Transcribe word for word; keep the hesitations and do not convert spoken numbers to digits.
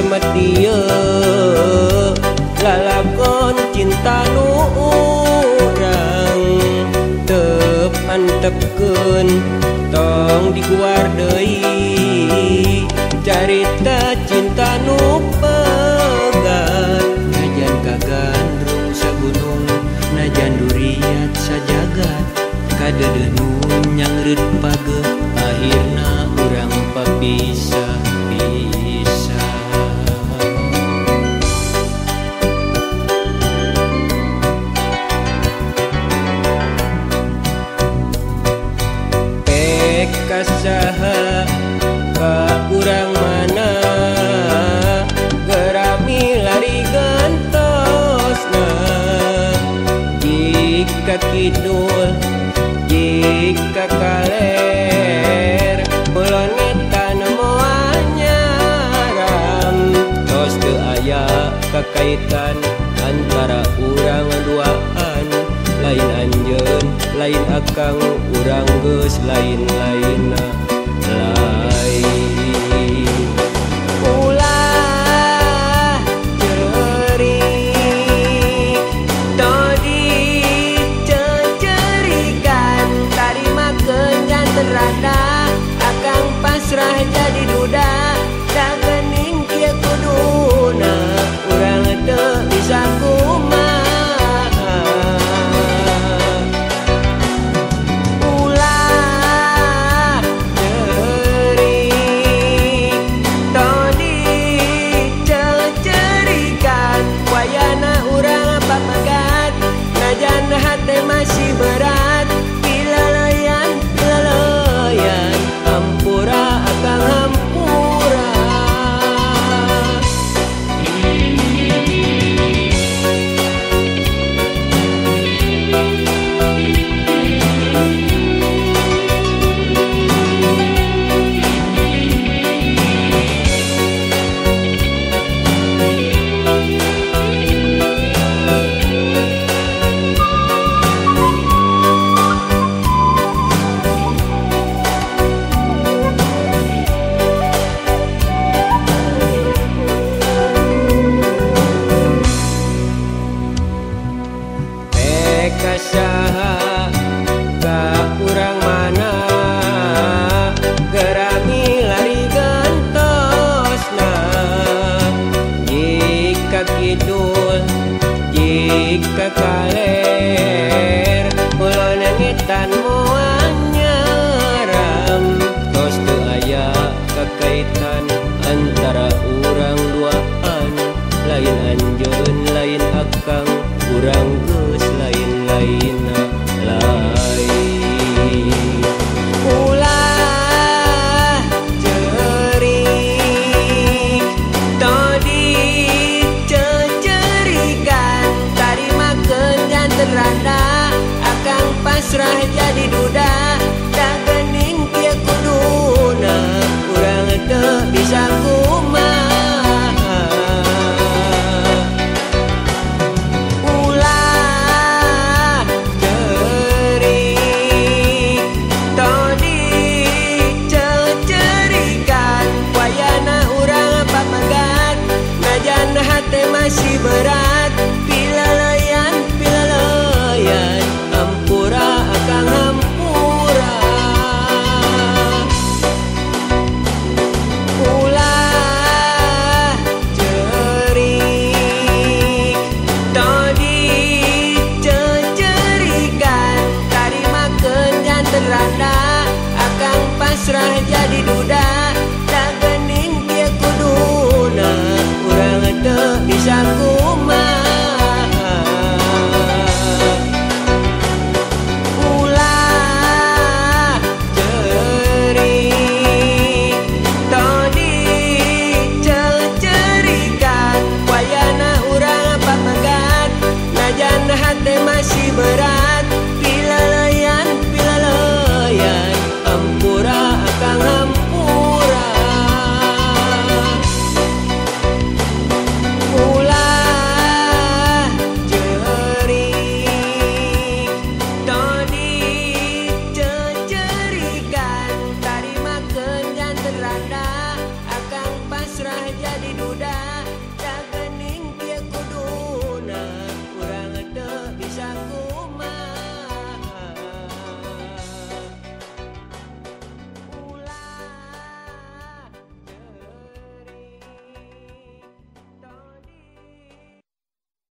semetia lalakon cinta nu urang teu mantepkeun tong diguar deui carita cinta nu pegat najan kagandrung sagunung najan duriat sajagat kadedeun nyangreud pageuh akhirna urang papisah pisah. Kasaha ka urang mana gerami lari gantosna jika kidul jika kaler ulun ngetan moal nyaram tos teu aya kakaitan antara urang duaan lain anjeun lain akang urang geus lain-lainna lain ulah ceurik todi cecerikan tarimakeun janten rada akang pasrah jadi duda da geuning kieu kuduna urang teu bisa kumaha. Masih berat bila layan lelayan hampura akang hampura. Kasaha ka urang mana gerami lari gantosna jika kidul jika kaler ulun ngetan moal nyaram tos teu aya kakaitan antara urang duaan lain anjeun lain akang urang geus lain-lainna lain ulah ceurik todi cecerikan tarimakeun janten rada akang pasrah jadi duda